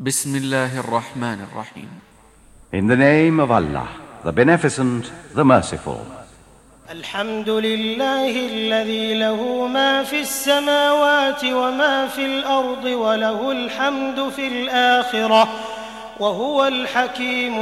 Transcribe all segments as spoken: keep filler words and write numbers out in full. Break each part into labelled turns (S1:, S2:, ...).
S1: بسم الله الرحمن الرحيم.
S2: In the name of Allah, the Beneficent, the Merciful.
S3: الحمد لله الذي له ما في السماوات وما في الأرض وله الحمد في الآخرة وهو الحكيم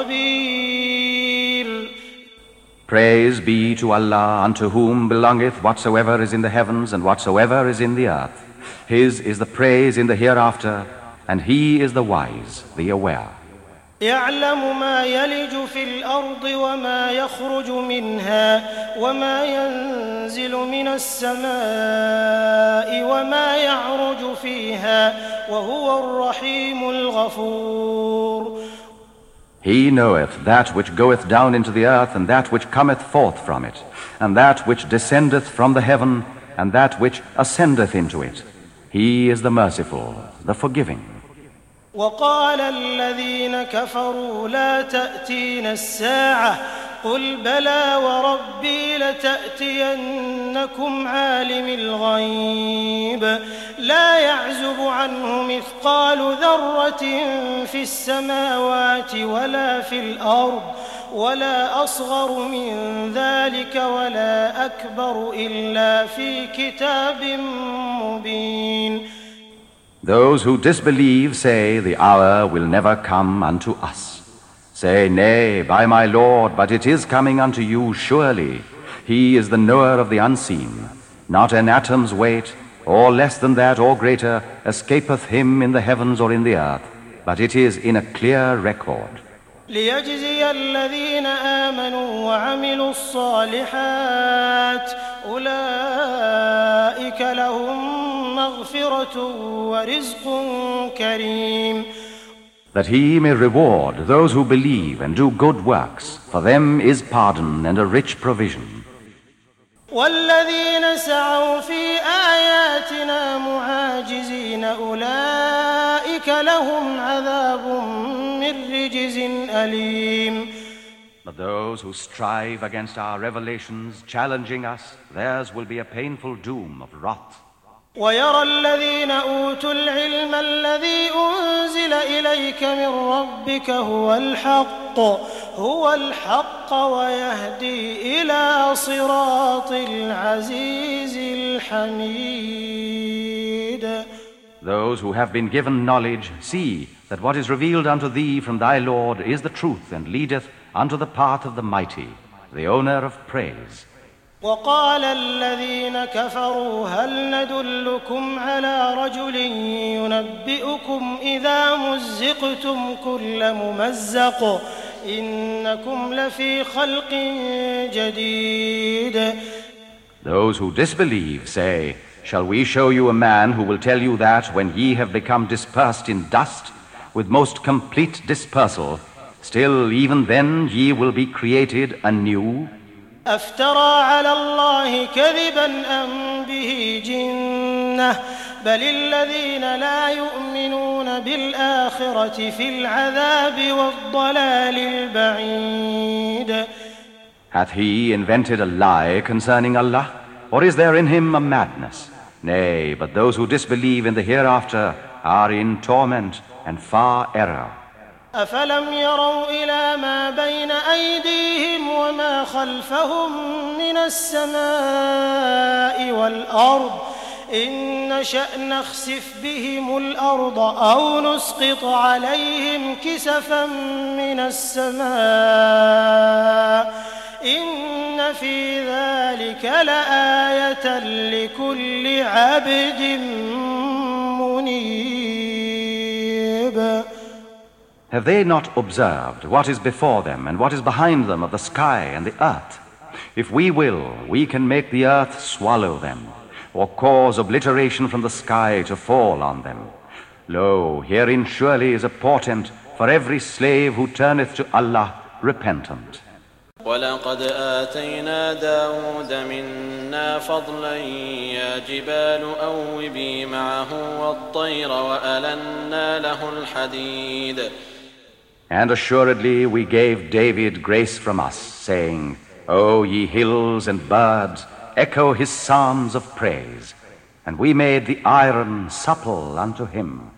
S3: الخبير.
S2: Praise be to Allah, unto whom belongeth whatsoever is in the heavens and whatsoever is in the earth. His is the praise in the hereafter, and He is the wise, the aware.
S3: يعلم ما يلج في الأرض وما يخرج منها وما ينزل من السماء وما يعرج فيها وهو الرحيم الغفور.
S2: He knoweth that which goeth down into the earth and that which cometh forth from it, and that which descendeth from the heaven and that which ascendeth into it. He is the merciful, the forgiving.
S3: وقال الذين كفروا لا تأتينا الساعة قل بلى وربي لتأتينكم عالم الغيب لا يعزب عنه مثقال ذرة في السماوات ولا في الأرض ولا أصغر من ذلك ولا أكبر إلا في كتاب مبين.
S2: Those who disbelieve say, the hour will never come unto us. Say, nay, by my Lord, but it is coming unto you surely. He is the knower of the unseen. Not an atom's weight, or less than that or greater, escapeth him in the heavens or in the earth, but it is in a clear record.
S3: ليجزي الذين آمنوا وعملوا الصالحات أولئك لهم مغفرة ورزق كريم.
S2: That he may reward those who believe and do good works. For them is pardon and a rich provision.
S3: والذين سعوا في آياتنا معاجزين أولئك لهم عذاب من رجز أليم.
S2: But those who strive against our revelations, challenging us, theirs will be a painful doom of wrath.
S3: ويرى الذين أوتوا العلم الذي أنزل إليك من ربك هو الحق هو الحق ويهدي إلى صراط العزيز الحميد.
S2: Those who have been given knowledge see that what is revealed unto thee from thy Lord is the truth and leadeth unto the path of the mighty, the owner of praise.
S3: وقال الذين كفروا هل ندلكم على رجل ينبئكم إذا مزقتم كل ممزق إنكم لفي خلق جديد.
S2: Those who disbelieve say, shall we show you a man who will tell you that when ye have become dispersed in dust with most complete dispersal, still even then ye will be created anew?
S3: أفترى على الله كذبا أم به جنة بل الذين لا يؤمنون بالآخرة في العذاب والضلال البعيد.
S2: Hath he invented a lie concerning Allah? Or is there in him a madness? Nay, but those who disbelieve in the hereafter are in torment and far error.
S3: أفلم يروا إلى ما بين أيديهم وما خلفهم من السماء والأرض إن نشأ نخسف بهم الأرض أو نسقط عليهم كسفا من السماء إن في ذلك لآية لكل عبد منيب.
S2: Have they not observed what is before them and what is behind them of the sky and the earth? If we will, we can make the earth swallow them, or cause obliteration from the sky to fall on them. Lo, herein surely is a portent for every slave who turneth to Allah repentant.
S4: ولقد آتينا داود منا فضلا يا جبال أوبي معه والطير وألنا له الحديد.
S2: And assuredly we gave David grace from us, saying, O ye hills and birds, echo his psalms of praise. And we made the iron supple unto him.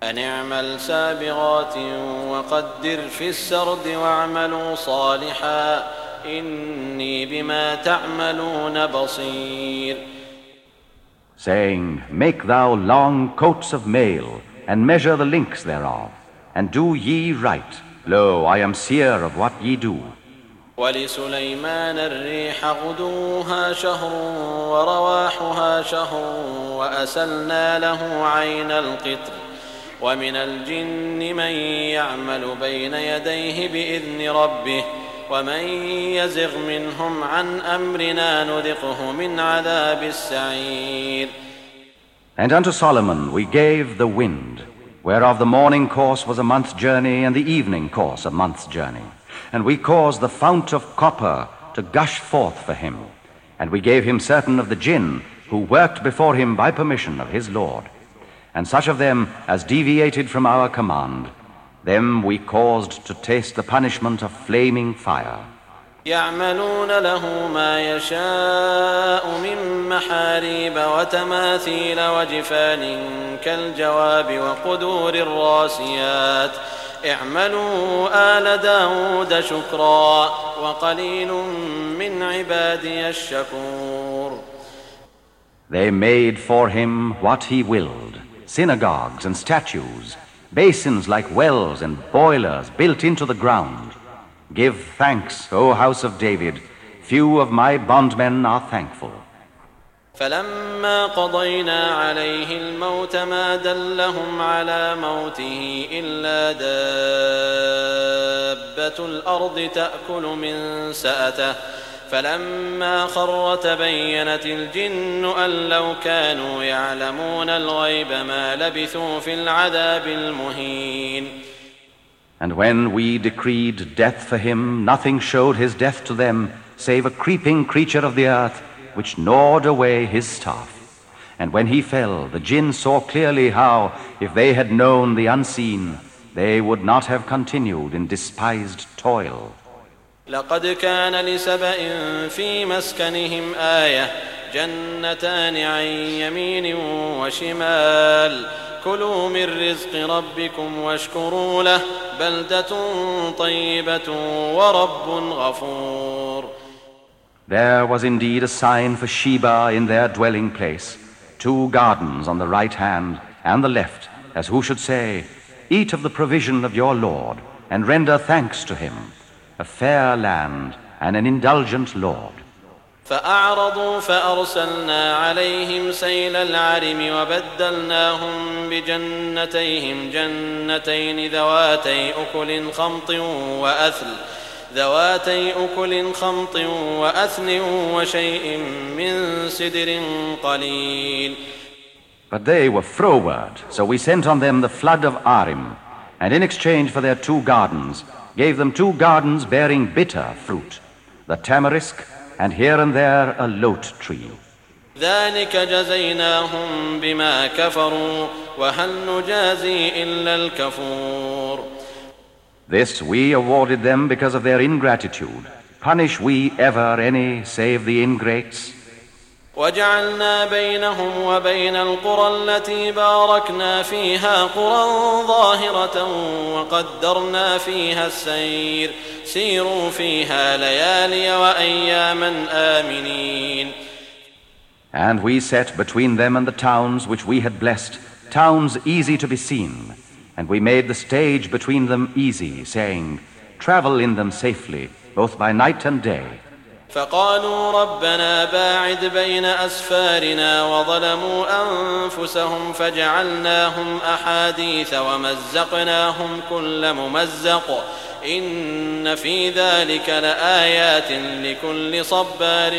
S4: أن اعمل سابغات وقدر في السرد واعملوا صالحا إني بما تعملون بصير.
S2: Saying, Make thou long coats of mail, and measure the links thereof, and do ye right. Lo, I am seer of what ye do.
S4: ولسليمان الريح غدوها شهر ورواحها شهر وأسلنا له عين القطر ومن الجن من يعمل بين يديه بإذن ربه ومن يزغ منهم عن أمرنا نذقه من عذاب السعير.
S2: And unto Solomon we gave the wind, whereof the morning course was a month's journey, and the evening course a month's journey. And we caused the fount of copper to gush forth for him. And we gave him certain of the jinn, who worked before him by permission of his Lord. And such of them as deviated from our command, them we caused to taste the punishment of flaming fire.
S4: يعملون له ما يشاء من محاريب وتماثيل وجفان كالجواب وقدور الراسيات اعملوا آل داود شكرا وقليل من عبادي الشكور.
S2: They made for him what he willed, synagogues and statues, basins like wells and boilers built into the ground. Give thanks, O house of David, few of my bondmen are thankful.
S4: فلما قضينا عليه الموت ما دلهم على موته إلا دابة الأرض تأكل من سأته فلما خر تبينت الجن أن لو كانوا يعلمون الغيب ما لبثوا في العذاب المهين.
S2: And when we decreed death for him, nothing showed his death to them save a creeping creature of the earth which gnawed away his staff. And when he fell, the jinn saw clearly how, if they had known the unseen, they would not have continued in despised toil.
S4: لقد كان لسبإ في مسكنهم آية جنتان عن يمين وشمال كلوا من رزق ربكم واشكروا له بلدة طيبة ورب غفور.
S2: There was indeed a sign for Sheba in their dwelling place, two gardens on the right hand and the left, as who should say, Eat of the provision of your Lord, and render thanks to him, a fair land and an indulgent Lord.
S4: فأعرضوا فأرسلنا عليهم سيل العرم وبدلناهم بجنتيهم جنتين ذواتي أكل خمط وأثل ذواتي أكل خمط وأثل وشيء من سدر قليل.
S2: But they were froward, so we sent on them the flood of Arim, and in exchange for their two gardens, gave them two gardens bearing bitter fruit, the tamarisk, and here and there a lote tree.
S4: ذلك جزيناهم بما كفروا وهل نجازي إلا الكفور.
S2: This we awarded them because of their ingratitude. Punish we ever any save the ingrates?
S4: وجعلنا بينهم وبين القرى التي باركنا فيها قرى ظاهرة وقدرنا فيها السير سيروا فيها ليالي وأياما آمنين.
S2: And we set between them and the towns which we had blessed, towns easy to be seen, and we made the stage between them easy, saying, Travel in them safely, both by night and day.
S4: فقالوا ربنا باعد بين أسفارنا وظلموا أنفسهم فجعلناهم أحاديث ومزقناهم كل ممزق إن في ذلك لآيات لكل صبار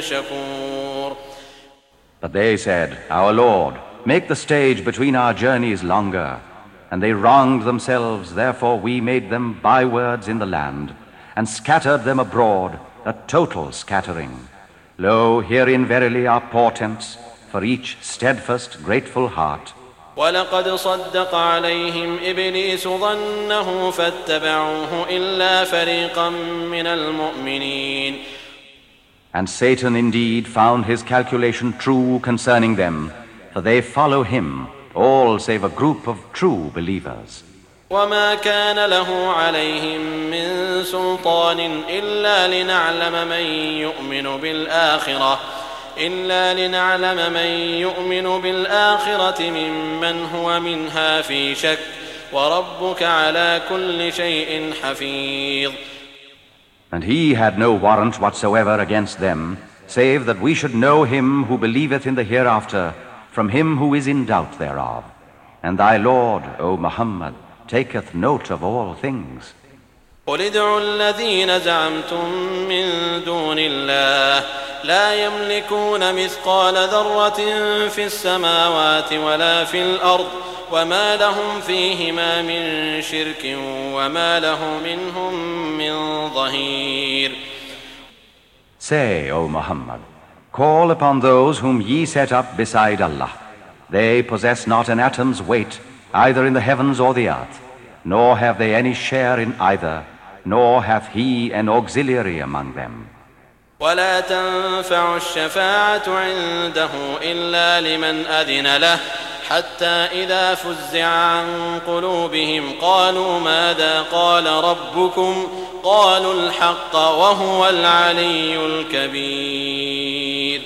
S4: شكور.
S2: But they said, Our Lord, make the stage between our journeys longer. And they wronged themselves, therefore we made them bywords in the land, and scattered them abroad, a total scattering. Lo, herein verily are portents for each steadfast, grateful heart.
S4: ولقد صدق عليهم إبليس ظنه فاتبعوه إلا فريقا من المؤمنين.
S2: And Satan indeed found his calculation true concerning them, for they follow him, all save a group of true believers.
S4: وما كان له عليهم من سلطان إلا لنعلم من يؤمن بالآخرة إلا لنعلم من يؤمن بالآخرة ممن هو منها في شك وربك على كل شيء حفيظ.
S2: And he had no warrant whatsoever against them, save that we should know him who believeth in the hereafter from him who is in doubt thereof. And thy Lord, O Muhammad, taketh note of all things.
S4: قل ادعوا الذين زعمتم من دون الله لا يملكون مثقال ذرة في السماوات ولا في الأرض وما لهم فيهما من شرك وما له منهم من ظهير.
S2: Say, O Muhammad, call upon those whom ye set up beside Allah. They possess not an atom's weight either in the heavens or the earth, nor have they any share in either, nor hath he an auxiliary among them.
S4: ولا تنفع الشفاعة عنده إلا لمن أذن له حتى إذا فزع عن قلوبهم قالوا ماذا قال ربكم قالوا الحق وهو العلي الكبير.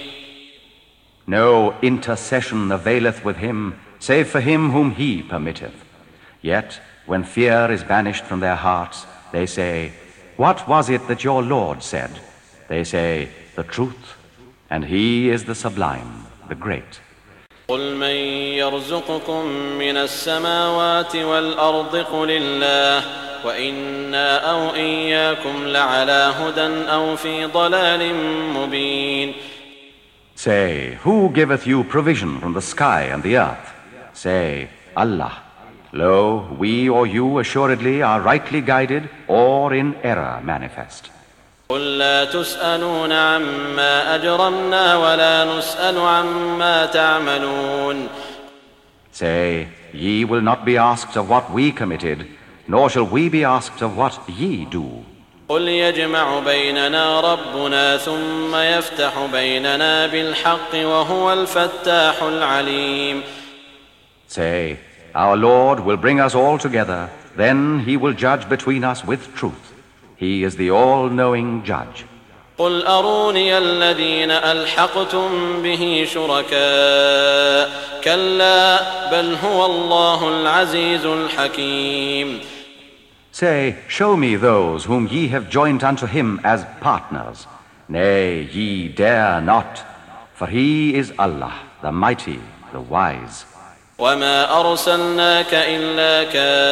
S2: No intercession availeth with him save for him whom he permitteth. Yet when fear is banished from their hearts, they say, what was it that your Lord said? They say, the truth, and he is the sublime, the great.
S4: قل من يرزقكم من السماوات والأرض قل الله وإنا أو إياكم لعلى هدى أو في ضلال مبين.
S2: Say, who giveth you provision from the sky and the earth? Say, Allah. Lo, we or you assuredly are rightly guided or in error manifest.
S4: قل لا تسألون عما أجرمنا ولا نسأل عما تعملون.
S2: Say, ye will not be asked of what we committed, nor shall we be asked of what ye do.
S4: قل يجمع بيننا ربنا ثم يفتح بيننا بالحق وهو الفتاح العليم.
S2: Say, our Lord will bring us all together, then he will judge between us with truth. He is the all-knowing judge.
S4: قل أروني الذين ألحقتم به شركاء كلا بل هو الله العزيز الحكيم.
S2: Say, show me those whom ye have joined unto him as partners. Nay, ye dare not, for he is Allah, the mighty, the wise.
S4: وما أرسلناك إلا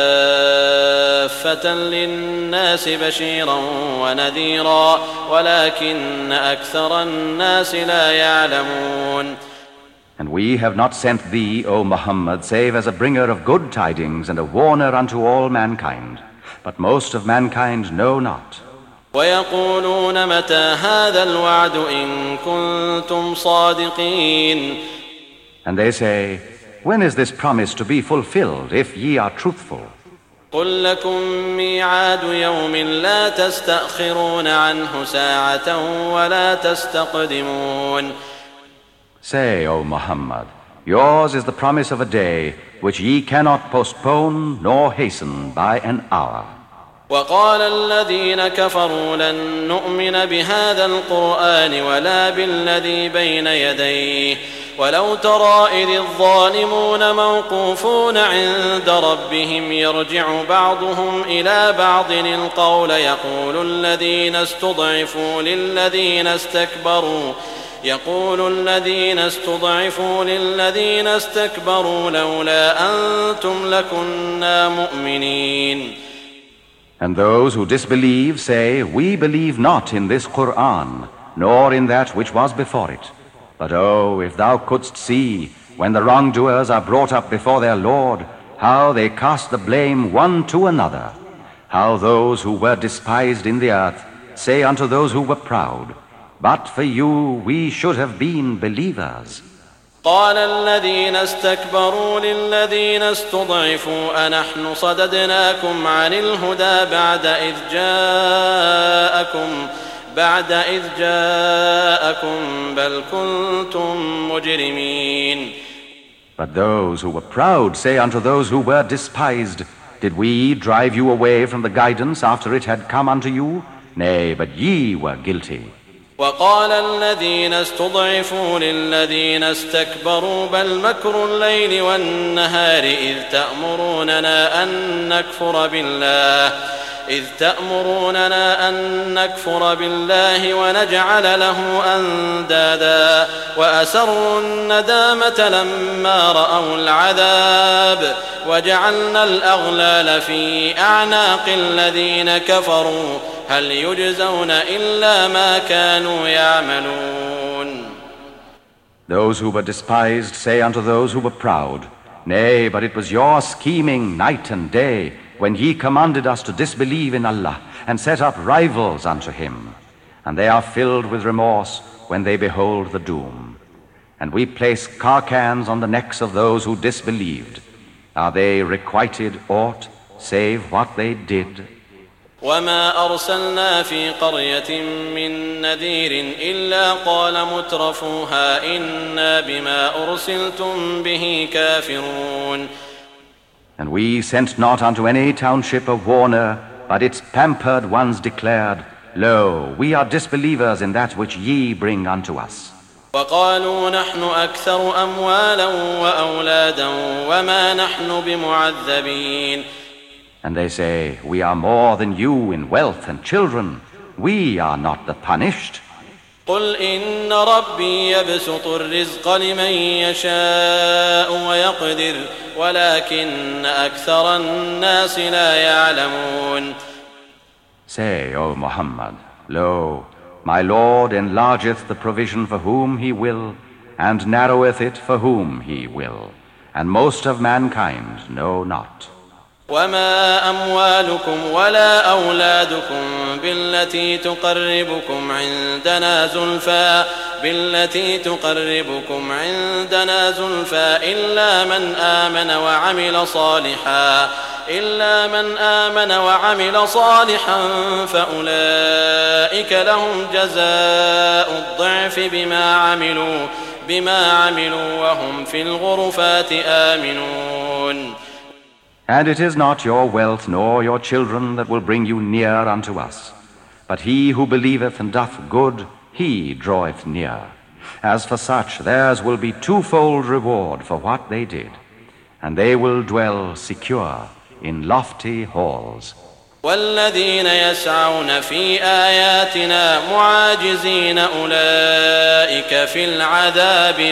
S4: كافة للناس بشيرا ونذيرا ولكن أكثر الناس لا يعلمون.
S2: And we have not sent thee, O Muhammad, save as a bringer of good tidings and a warner unto all mankind. But most of mankind know not.
S4: ويقولون متى هذا الوعد إن كنتم صادقين.
S2: And they say, when is this promise to be fulfilled if ye are truthful?
S4: قل لكم ميعاد يوم لا تستأخرون عنه ساعة ولا تستقدمون.
S2: Say, O Muhammad, yours is the promise of a day which ye cannot postpone nor hasten by an hour.
S4: وقال الذين كفروا لن نؤمن بهذا القرآن ولا بالذي بين يديه ولو ترى إذ الظالمون موقوفون عند ربهم يرجع بعضهم إلى بعض القول يقول الذين استضعفوا للذين استكبروا يقول الذين استضعفوا للذين استكبروا لولا أنتم لكنا مؤمنين.
S2: And those who disbelieve say, we believe not in this Qur'an, nor in that which was before it. But oh, if thou couldst see, when the wrongdoers are brought up before their Lord, how they cast the blame one to another, how those who were despised in the earth say unto those who were proud, but for you we should have been believers.
S4: قال الذين استكبروا للذين استضعفوا أنحن صددناكم عن الهدى بعد إذ جاءكم بعد إذ جاءكم بل كنتم مجرمين.
S2: But those who were proud say unto those who were despised, Did we drive you away from the guidance after it had come unto you? Nay, but ye were guilty.
S4: وقال الذين استضعفوا للذين استكبروا بل مكر الليل والنهار إذ تأمروننا أن نكفر بالله إذ تأمروننا أن نكفر بالله ونجعل له أندادا وأسروا الندامة لما رأوا العذاب وجعلنا الأغلال في أعناق الذين كفروا هل يجزون إلا ما كانوا يعملون.
S2: Those who were despised say unto those who were proud, Nay, but it was your scheming night and day when ye commanded us to disbelieve in Allah and set up rivals unto him. And they are filled with remorse when they behold the doom. And we place carcans on the necks of those who disbelieved. Are they requited aught save what they did?
S4: وما أرسلنا في قرية من نذير إلا قال مترفوها إنا بما أرسلتم به كافرون.
S2: And we sent not unto any township a warner, but its pampered ones declared, Lo, we are disbelievers in that which ye bring unto us.
S4: وقالوا نحن أكثر أموالا وأولادا وما نحن بمعذبين.
S2: And they say, We are more than you in wealth and children. We are not the punished.
S4: قل إن ربي يبسط الرزق لمن يشاء ويقدر ولكن أكثر الناس لا يعلمون.
S2: Say, O Muhammad, Lo, my Lord enlargeth the provision for whom he will, and narroweth it for whom he will, and most of mankind know not.
S4: وما أموالكم ولا أولادكم بالتي تقربكم عندنا زلفى بالتي تقربكم عندنا زلفى إلا من آمن وعمل صالحا إلا من آمن وعمل صالحا فأولئك لهم جزاء الضعف بما عملوا بما عملوا وهم في الغرفات آمنون.
S2: And it is not your wealth nor your children that will bring you near unto us, but he who believeth and doth good, he draweth near. As for such, theirs will be twofold reward for what they did, and they will dwell secure in lofty halls.
S4: والذين يسعون في آياتنا معاجزين أولئك في العذاب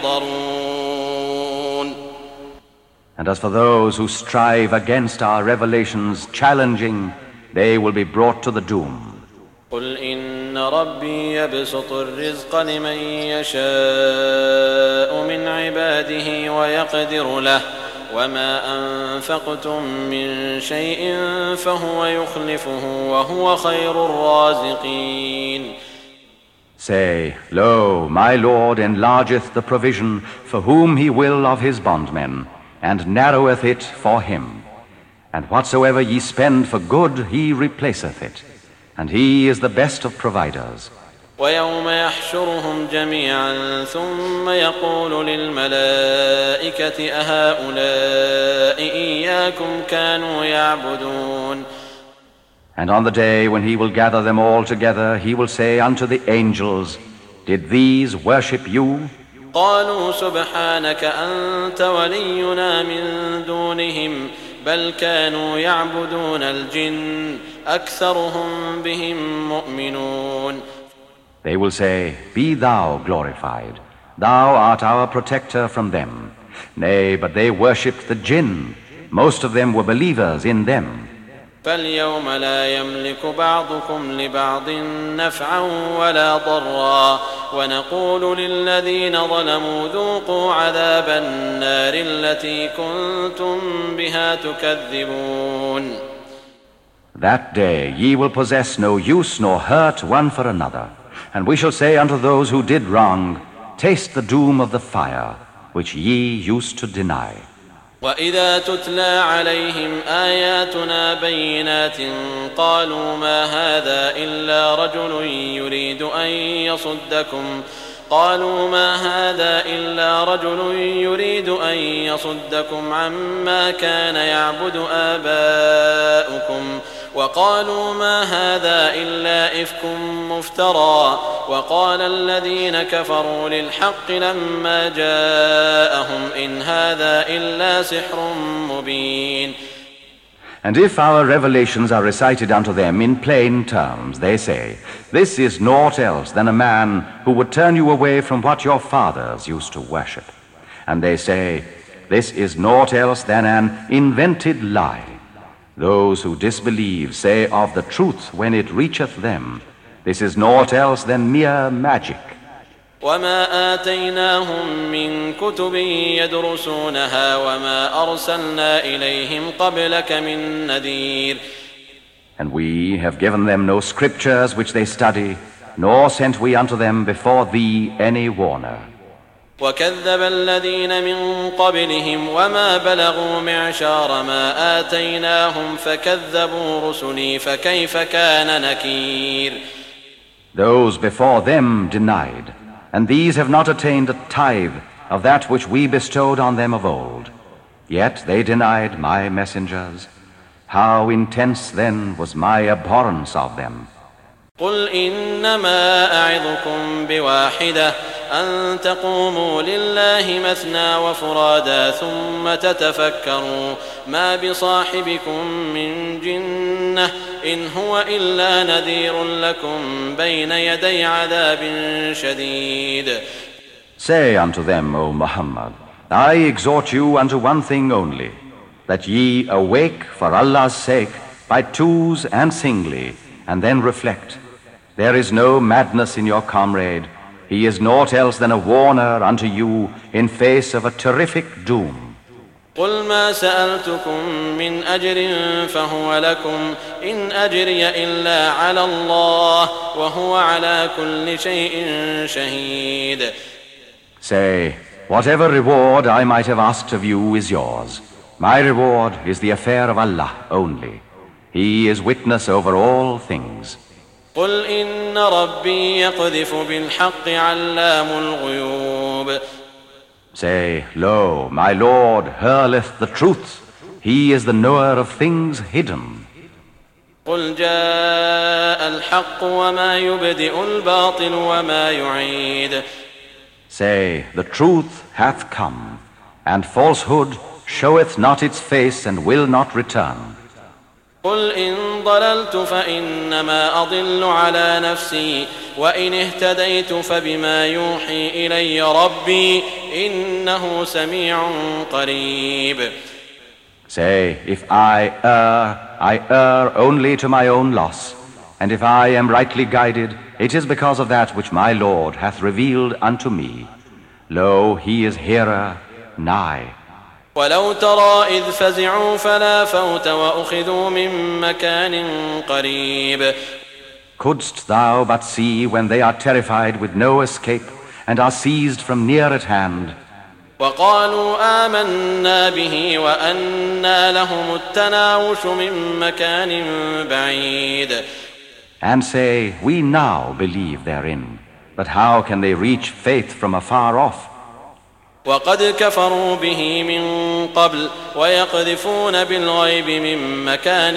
S4: محضرون.
S2: And as for those who strive against our revelations, challenging, they will be brought to the doom.
S4: قل إن ربي يبسط الرزق لمن يشاء من عباده ويقدر له وما أنفقتم من شيء فهو يخلفه وهو خير الرازقين.
S2: Say, Lo, my Lord enlargeth the provision for whom he will of his bondmen, and narroweth it for him. And whatsoever ye spend for good, he replaceth it. And he is the best of providers.
S4: ويوم يحشرهم جميعا ثم يقول للملائكة أهؤلاء إياكم كانوا يعبدون.
S2: And on the day when he will gather them all together, he will say unto the angels, Did these worship you?
S4: قالوا سبحانك أنت ولينا من دونهم بل كانوا يعبدون الجن أكثرهم بهم مؤمنون.
S2: They will say, Be thou glorified. Thou art our protector from them. Nay, but they worshipped the jinn. Most of them were believers in them.
S4: فاليوم لا يملك بعضكم لبعض نفعا ولا ضرا ونقول للذين ظلموا ذوقوا عذاب النار التي كنتم بها تكذبون.
S2: That day ye will possess no use nor hurt one for another. And we shall say unto those who did wrong, Taste the doom of the fire, which ye used to deny.
S4: وإذا تتلى عليهم آياتنا بينات قالوا ما هذا إلا رجل يريد أن يصدكم قالوا ما هذا إلا رجل يريد أن يصدكم عما كان يعبد آباؤكم وقالوا ما هذا إلا إفك مفترى وقال الذين كفروا للحق لما جاءهم إن هذا إلا سحر مبين.
S2: And if our revelations are recited unto them in plain terms, they say, this is naught else than a man who would turn you away from what your fathers used to worship. And they say, this is naught else than an invented lie. Those who disbelieve say of the truth when it reacheth them, this is naught else than mere magic.
S4: وما آتيناهم من كتب يدرسونها وما أرسلنا إليهم قبلك من نذير.
S2: And we have given them no scriptures which they study, nor sent we unto them before thee any warner.
S4: وكذب الذين من قبلهم وما بلغوا معشار ما آتيناهم فكذبوا رسلي فكيف كان نكير.
S2: Those before them denied, and these have not attained a tithe of that which we bestowed on them of old. Yet they denied my messengers. How intense then was my abhorrence of them.
S4: قل إنما أعظكم بواحدة أن تقوموا لله مثنى وفرادا ثم تتفكروا ما بصاحبكم من جنة إن هو إلا نذير لكم بين يدي عذاب شديد.
S2: Say unto them, O Muhammad, I exhort you unto one thing only, that ye awake for Allah's sake by twos and singly, and then reflect. There is no madness in your comrade. He is naught else than a warner unto you in face of a terrific doom.
S4: قل ما سألتكم من أجر فهو لكم إن أجري إلا على الله وهو على كل شيء شهيد.
S2: Say, whatever reward I might have asked of you is yours. My reward is the affair of Allah only. He is witness over all things.
S4: قل إن ربي يقذف بالحق علام الغيوب.
S2: Say, lo, my Lord hurleth the truth. He is the knower of things hidden.
S4: قل جاء الحق وما يبدئ الباطل وما يعيد.
S2: Say, the truth hath come, and falsehood showeth not its face and will not return.
S4: قل إن ضللت فإنما أضل على نفسي وإن اهتديت فبما يوحي إلي ربي إنه سميع قريب.
S2: Say, if I err, I err only to my own loss, and if I am rightly guided, it is because of that which my Lord hath revealed unto me. Lo, he is hearer, nigh.
S4: ولو ترى إذ فزعوا فلا فوت وأخذوا من مكان قريب.
S2: Couldst thou but see when they are terrified with no escape and are seized from near at hand.
S4: وقالوا آمنا به وأنى لهم التناوش من مكان بعيد.
S2: And say, we now believe therein, but how can they reach faith from afar off?
S4: وقد كفروا به من قبل ويقذفون بالغيب من مكان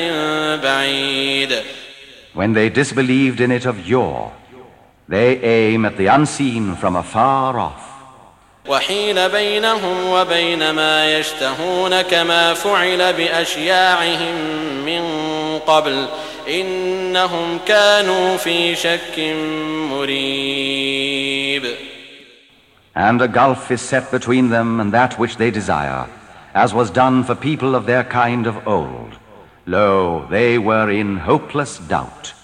S4: بعيد.
S2: When they disbelieved in it of yore, they aim at the unseen from afar off.
S4: وحيل بينهم وبين ما يشتهون كما فعل بأشياعهم من قبل إنهم كانوا في شك مريب.
S2: And a gulf is set between them and that which they desire, as was done for people of their kind of old. Lo, they were in hopeless doubt.